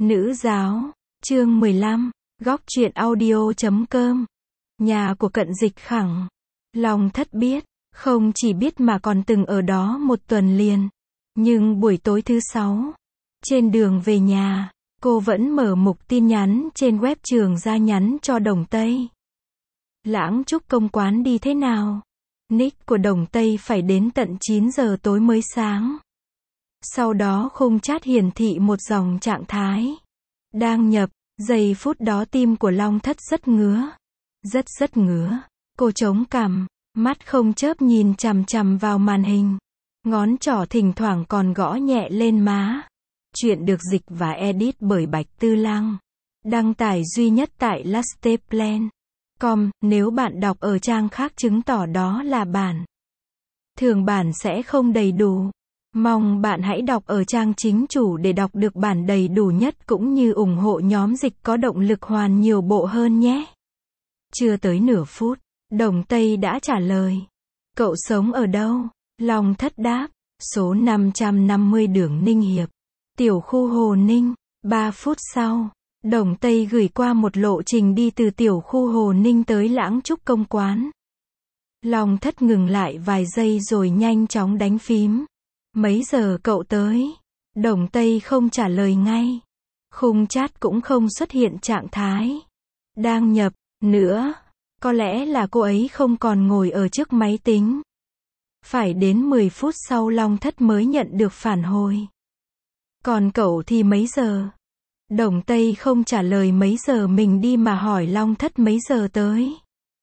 Nữ giáo, chương 15, góc truyện audio.com. Nhà của Cận Dịch Khẳng. Long Thất biết, không chỉ biết mà còn từng ở đó một tuần liền. Nhưng buổi tối thứ 6, trên đường về nhà, cô vẫn mở mục tin nhắn trên web trường ra nhắn cho Đồng Tây. Lãng Trúc công quán đi thế nào? Nick của Đồng Tây phải đến tận 9 giờ tối mới sáng. Sau đó khung chat hiển thị một dòng trạng thái. Đang nhập, giây phút đó tim của Long Thất rất ngứa. Rất ngứa. Cô chống cằm, mắt không chớp nhìn chằm chằm vào màn hình. Ngón trỏ thỉnh thoảng còn gõ nhẹ lên má. Chuyện được dịch và edit bởi Bạch Tư Lăng. Đăng tải duy nhất tại lasteplan.com, nếu bạn đọc ở trang khác chứng tỏ đó là bản. Thường bản sẽ không đầy đủ. Mong bạn hãy đọc ở trang chính chủ để đọc được bản đầy đủ nhất cũng như ủng hộ nhóm dịch có động lực hoàn nhiều bộ hơn nhé. Chưa tới nửa phút, Đồng Tây đã trả lời. Cậu sống ở đâu? Long Thất đáp, số 550 đường Ninh Hiệp, tiểu khu Hồ Ninh. 3 phút sau, Đồng Tây gửi qua một lộ trình đi từ tiểu khu Hồ Ninh tới Lãng Trúc công quán. Long Thất ngừng lại vài giây rồi nhanh chóng đánh phím. Mấy giờ cậu tới? Đồng Tây không trả lời ngay. Khung chat cũng không xuất hiện trạng thái đang nhập nữa. Có lẽ là cô ấy không còn ngồi ở trước máy tính. Phải đến 10 phút sau Long Thất mới nhận được phản hồi. Còn cậu thì mấy giờ? Đồng Tây không trả lời mấy giờ mình đi mà hỏi Long Thất mấy giờ tới.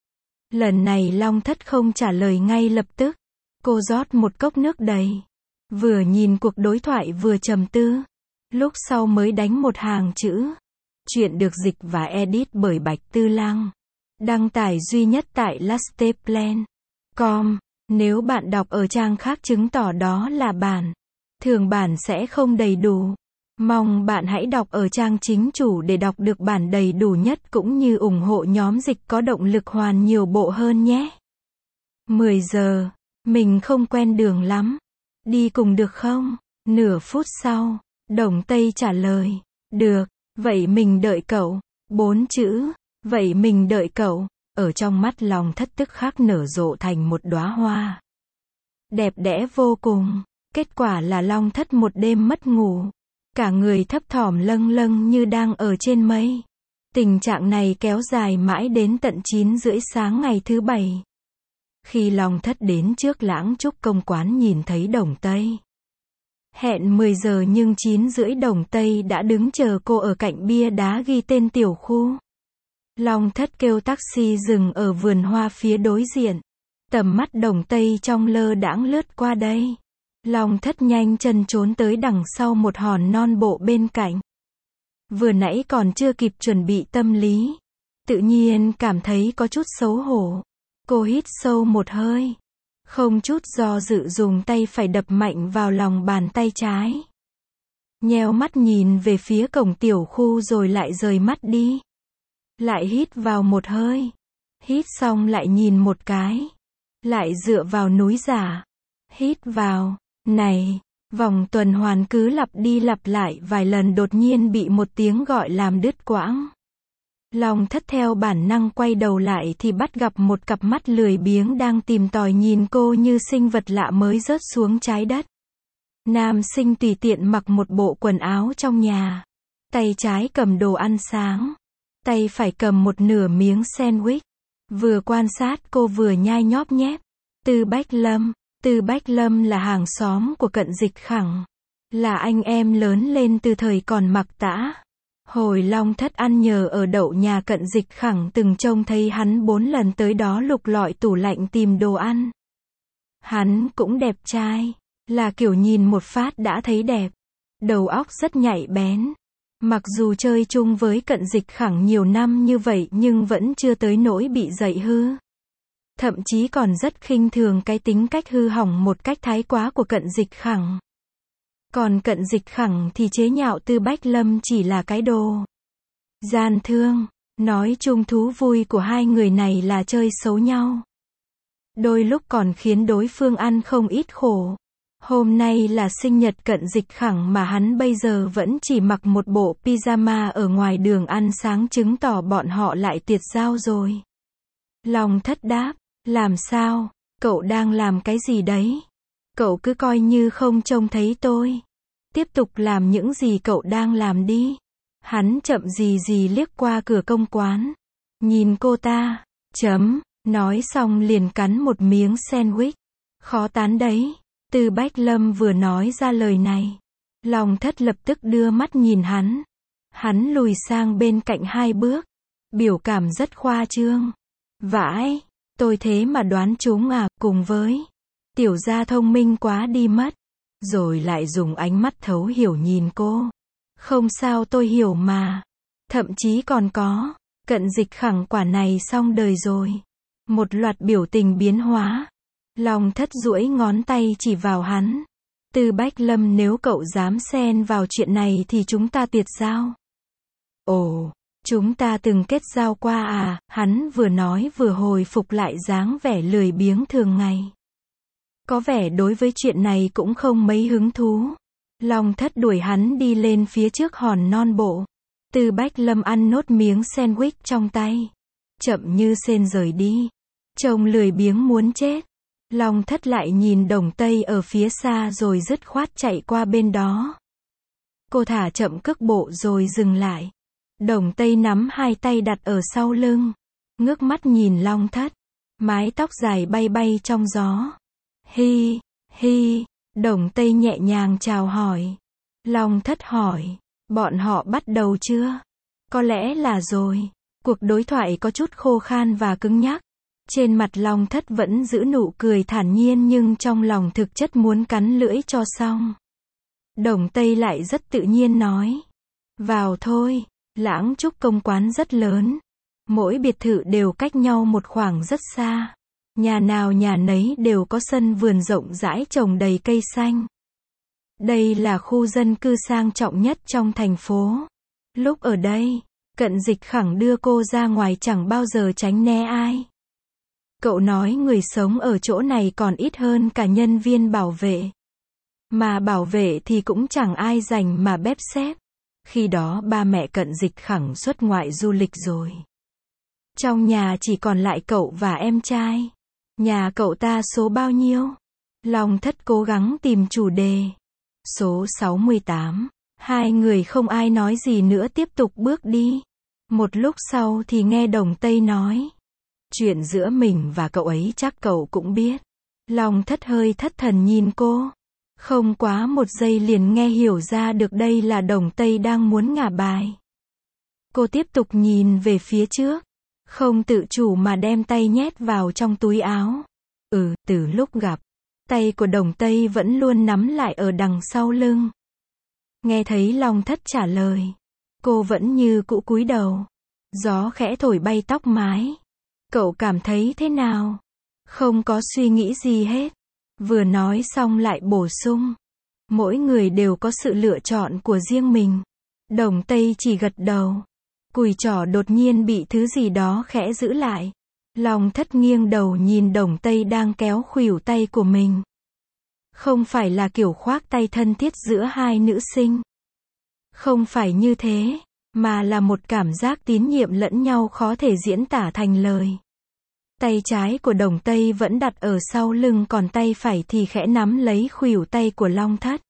Lần này Long Thất không trả lời ngay lập tức. Cô rót một cốc nước đầy. Vừa nhìn cuộc đối thoại vừa trầm tư. Lúc sau mới đánh một hàng chữ. Chuyện được dịch và edit bởi Bạch Tư Lăng. Đăng tải duy nhất tại lasteplan.com. Nếu bạn đọc ở trang khác chứng tỏ đó là bản. Thường bản sẽ không đầy đủ. Mong bạn hãy đọc ở trang chính chủ để đọc được bản đầy đủ nhất cũng như ủng hộ nhóm dịch có động lực hoàn nhiều bộ hơn nhé. 10 giờ. Mình không quen đường lắm. Đi cùng được không? Nửa phút sau, Đồng Tây trả lời. Được, vậy mình đợi cậu. 4 chữ, vậy mình đợi cậu. Ở trong mắt Long Thất tức khắc nở rộ thành một đóa hoa. Đẹp đẽ vô cùng. Kết quả là Long Thất một đêm mất ngủ. Cả người thấp thỏm lâng lâng như đang ở trên mây. Tình trạng này kéo dài mãi đến tận 9 rưỡi sáng ngày thứ 7. Khi Long Thất đến trước Lãng Trúc công quán nhìn thấy Đồng Tây. Hẹn 10 giờ nhưng 9 rưỡi Đồng Tây đã đứng chờ cô ở cạnh bia đá ghi tên tiểu khu. Long Thất kêu taxi dừng ở vườn hoa phía đối diện. Tầm mắt Đồng Tây trong lơ đãng lướt qua đây. Long Thất nhanh chân trốn tới đằng sau một hòn non bộ bên cạnh. Vừa nãy còn chưa kịp chuẩn bị tâm lý. Tự nhiên cảm thấy có chút xấu hổ. Cô hít sâu một hơi. Không chút do dự dùng tay phải đập mạnh vào lòng bàn tay trái. Nheo mắt nhìn về phía cổng tiểu khu rồi lại rời mắt đi. Lại hít vào một hơi. Hít xong lại nhìn một cái. Lại dựa vào núi giả. Hít vào. Này, vòng tuần hoàn cứ lặp đi lặp lại vài lần đột nhiên bị một tiếng gọi làm đứt quãng. Long Thất theo bản năng quay đầu lại thì bắt gặp một cặp mắt lười biếng đang tìm tòi nhìn cô như sinh vật lạ mới rớt xuống trái đất. Nam sinh tùy tiện mặc một bộ quần áo trong nhà. Tay trái cầm đồ ăn sáng. Tay phải cầm một nửa miếng sandwich. Vừa quan sát cô vừa nhai nhóp nhép. Tư Bách Lâm. Tư Bách Lâm là hàng xóm của Cận Dịch Khẳng. Là anh em lớn lên từ thời còn mặc tã. Hồi Long Thất ăn nhờ ở đậu nhà Cận Dịch Khẳng từng trông thấy hắn 4 lần tới đó lục lọi tủ lạnh tìm đồ ăn. Hắn cũng đẹp trai. Là kiểu nhìn một phát đã thấy đẹp. Đầu óc rất nhạy bén. Mặc dù chơi chung với Cận Dịch Khẳng nhiều năm như vậy nhưng vẫn chưa tới nỗi bị dạy hư. Thậm chí còn rất khinh thường cái tính cách hư hỏng một cách thái quá của Cận Dịch Khẳng. Còn Cận Dịch Khẳng thì chế nhạo Tư Bách Lâm chỉ là cái đồ gian thương. Nói chung thú vui của hai người này là chơi xấu nhau. Đôi lúc còn khiến đối phương ăn không ít khổ. Hôm nay là sinh nhật Cận Dịch Khẳng mà hắn bây giờ vẫn chỉ mặc một bộ pyjama ở ngoài đường ăn sáng, chứng tỏ bọn họ lại tiệt giao rồi. Long Thất đáp, làm sao, cậu đang làm cái gì đấy? Cậu cứ coi như không trông thấy tôi. Tiếp tục làm những gì cậu đang làm đi. Hắn chậm gì gì liếc qua cửa công quán. Nhìn cô ta, nói xong liền cắn một miếng sandwich. Khó tán đấy. Từ Bách Lâm vừa nói ra lời này. Long Thất lập tức đưa mắt nhìn hắn. Hắn lùi sang bên cạnh 2 bước. Biểu cảm rất khoa trương. Vãi, tôi thế mà đoán trúng à, cùng với tiểu gia thông minh quá đi mất. Rồi lại dùng ánh mắt thấu hiểu nhìn cô. Không sao, tôi hiểu mà. Thậm chí còn có, Cận Dịch Khẳng quả này xong đời rồi. Một loạt biểu tình biến hóa. Long Thất duỗi ngón tay chỉ vào hắn. Từ Bách Lâm, nếu cậu dám xen vào chuyện này thì chúng ta tiệt giao. Ồ, chúng ta từng kết giao qua à? Hắn vừa nói vừa hồi phục lại dáng vẻ lười biếng thường ngày. Có vẻ đối với chuyện này cũng không mấy hứng thú. Long Thất đuổi hắn đi lên phía trước hòn non bộ. Từ Bách Lâm ăn nốt miếng sandwich trong tay. Chậm như sên rời đi. Trông lười biếng muốn chết. Long Thất lại nhìn Đồng Tây ở phía xa rồi dứt khoát chạy qua bên đó. Cô thả chậm cước bộ rồi dừng lại. Đồng Tây nắm 2 tay đặt ở sau lưng. Ngước mắt nhìn Long Thất. Mái tóc dài bay bay trong gió. Hi, hi, Đồng Tây nhẹ nhàng chào hỏi. Long Thất hỏi, bọn họ bắt đầu chưa? Có lẽ là rồi. Cuộc đối thoại có chút khô khan và cứng nhắc. Trên mặt Long Thất vẫn giữ nụ cười thản nhiên nhưng trong lòng thực chất muốn cắn lưỡi cho xong. Đồng Tây lại rất tự nhiên nói. Vào thôi, Lãng Trúc công quán rất lớn. Mỗi biệt thự đều cách nhau một khoảng rất xa. Nhà nào nhà nấy đều có sân vườn rộng rãi trồng đầy cây xanh. Đây là khu dân cư sang trọng nhất trong thành phố. Lúc ở đây, Cận Dịch Khẳng đưa cô ra ngoài chẳng bao giờ tránh né ai. Cậu nói người sống ở chỗ này còn ít hơn cả nhân viên bảo vệ. Mà bảo vệ thì cũng chẳng ai rảnh mà bếp xếp. Khi đó ba mẹ Cận Dịch Khẳng xuất ngoại du lịch rồi. Trong nhà chỉ còn lại cậu và em trai. Nhà cậu ta số bao nhiêu? Long Thất cố gắng tìm chủ đề. Số 68. 2 người không ai nói gì nữa tiếp tục bước đi. Một lúc sau thì nghe Đồng Tây nói. Chuyện giữa mình và cậu ấy chắc cậu cũng biết. Long Thất hơi thất thần nhìn cô. Không quá 1 giây liền nghe hiểu ra được đây là Đồng Tây đang muốn ngả bài. Cô tiếp tục nhìn về phía trước. Không tự chủ mà đem tay nhét vào trong túi áo. Từ lúc gặp, tay của Đồng Tây vẫn luôn nắm lại ở đằng sau lưng. Nghe thấy Long Thất trả lời. Cô vẫn như cũ cúi đầu. Gió khẽ thổi bay tóc mái. Cậu cảm thấy thế nào? Không có suy nghĩ gì hết. Vừa nói xong lại bổ sung. Mỗi người đều có sự lựa chọn của riêng mình. Đồng Tây chỉ gật đầu. Cùi trỏ đột nhiên bị thứ gì đó khẽ giữ lại. Long Thất nghiêng đầu nhìn Đồng Tây đang kéo khuỷu tay của mình. Không phải là kiểu khoác tay thân thiết giữa 2 nữ sinh. Không phải như thế, mà là một cảm giác tín nhiệm lẫn nhau khó thể diễn tả thành lời. Tay trái của Đồng Tây vẫn đặt ở sau lưng, còn tay phải thì khẽ nắm lấy khuỷu tay của Long Thất.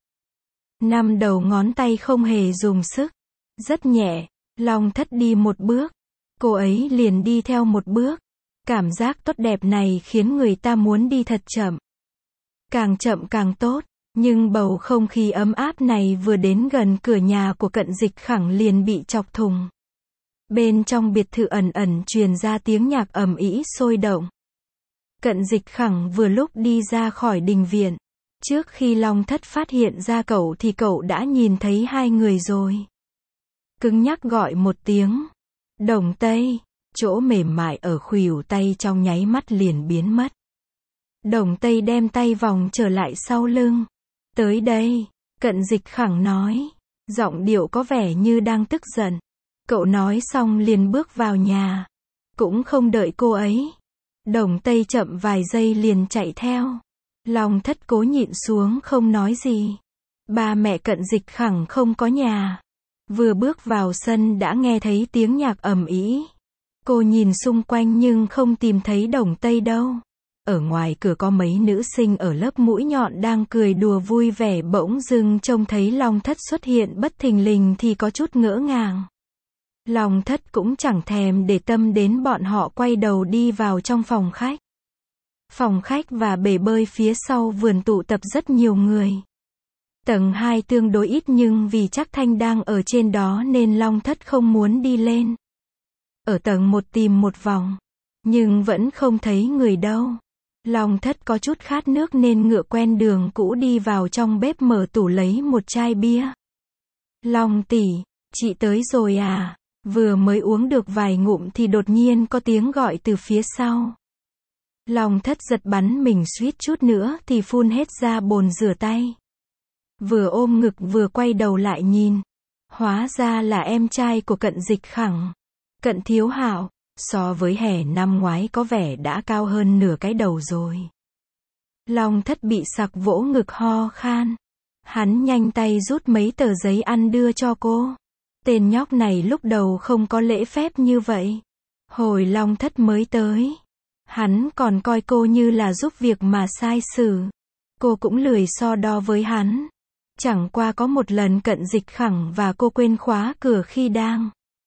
5 đầu ngón tay không hề dùng sức. Rất nhẹ. Long Thất đi 1 bước. Cô ấy liền đi theo 1 bước. Cảm giác tốt đẹp này khiến người ta muốn đi thật chậm. Càng chậm càng tốt. Nhưng bầu không khí ấm áp này vừa đến gần cửa nhà của Cận Dịch Khẳng liền bị chọc thùng. Bên trong biệt thự ẩn ẩn truyền ra tiếng nhạc ầm ĩ sôi động. Cận Dịch Khẳng vừa lúc đi ra khỏi đình viện. Trước khi Long Thất phát hiện ra cậu thì cậu đã nhìn thấy 2 người rồi. Cứng nhắc gọi một tiếng. Đồng Tây. Chỗ mềm mại ở khuỷu tay trong nháy mắt liền biến mất. Đồng Tây đem tay vòng trở lại sau lưng. Tới đây, Cận Dịch Khẳng nói. Giọng điệu có vẻ như đang tức giận. Cậu nói xong liền bước vào nhà. Cũng không đợi cô ấy. Đồng Tây chậm vài giây liền chạy theo. Long Thất cố nhịn xuống không nói gì. Ba mẹ Cận Dịch Khẳng không có nhà. Vừa bước vào sân đã nghe thấy tiếng nhạc ầm ĩ. Cô nhìn xung quanh nhưng không tìm thấy Đồng Tây đâu. Ở ngoài cửa có mấy nữ sinh ở lớp mũi nhọn đang cười đùa vui vẻ, bỗng dưng trông thấy Long Thất xuất hiện bất thình lình thì có chút ngỡ ngàng. Long Thất cũng chẳng thèm để tâm đến bọn họ, quay đầu đi vào trong phòng khách. Phòng khách và bể bơi phía sau vườn tụ tập rất nhiều người. Tầng 2 tương đối ít nhưng vì Trác Thanh đang ở trên đó nên Long Thất không muốn đi lên. Ở tầng 1 tìm một vòng, nhưng vẫn không thấy người đâu. Long Thất có chút khát nước nên ngựa quen đường cũ đi vào trong bếp, mở tủ lấy một chai bia. Long tỷ, chị tới rồi à? Vừa mới uống được vài ngụm thì đột nhiên có tiếng gọi từ phía sau. Long Thất giật bắn mình, suýt chút nữa thì phun hết ra bồn rửa tay. Vừa ôm ngực vừa quay đầu lại nhìn. Hóa ra là em trai của Cận Dịch Khẳng. Cận Thiếu Hạo, so với hè năm ngoái có vẻ đã cao hơn nửa cái đầu rồi. Long Thất bị sặc vỗ ngực ho khan. Hắn nhanh tay rút mấy tờ giấy ăn đưa cho cô. Tên nhóc này lúc đầu không có lễ phép như vậy. Hồi Long Thất mới tới, hắn còn coi cô như là giúp việc mà sai xử. Cô cũng lười so đo với hắn. Chẳng qua có một lần Cận Dịch Khẳng và cô quên khóa cửa khi đang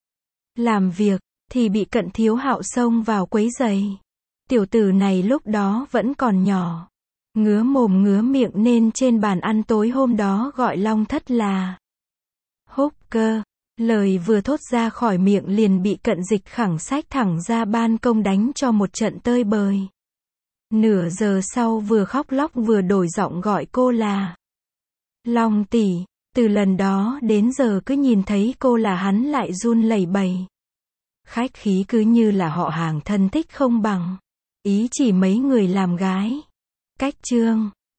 làm việc, thì bị Cận Thiếu Hạo xông vào quấy rầy. Tiểu tử này lúc đó vẫn còn nhỏ, ngứa mồm ngứa miệng nên trên bàn ăn tối hôm đó gọi Long Thất là hooker. Lời vừa thốt ra khỏi miệng liền bị Cận Dịch Khẳng xách thẳng ra ban công đánh cho một trận tơi bời. Nửa giờ sau vừa khóc lóc vừa đổi giọng gọi cô là Long tỷ. Từ lần đó đến giờ cứ nhìn thấy cô là hắn lại run lẩy bẩy. Khách khí cứ như là họ hàng thân thích không bằng. Ý chỉ mấy người làm gái. Cách chương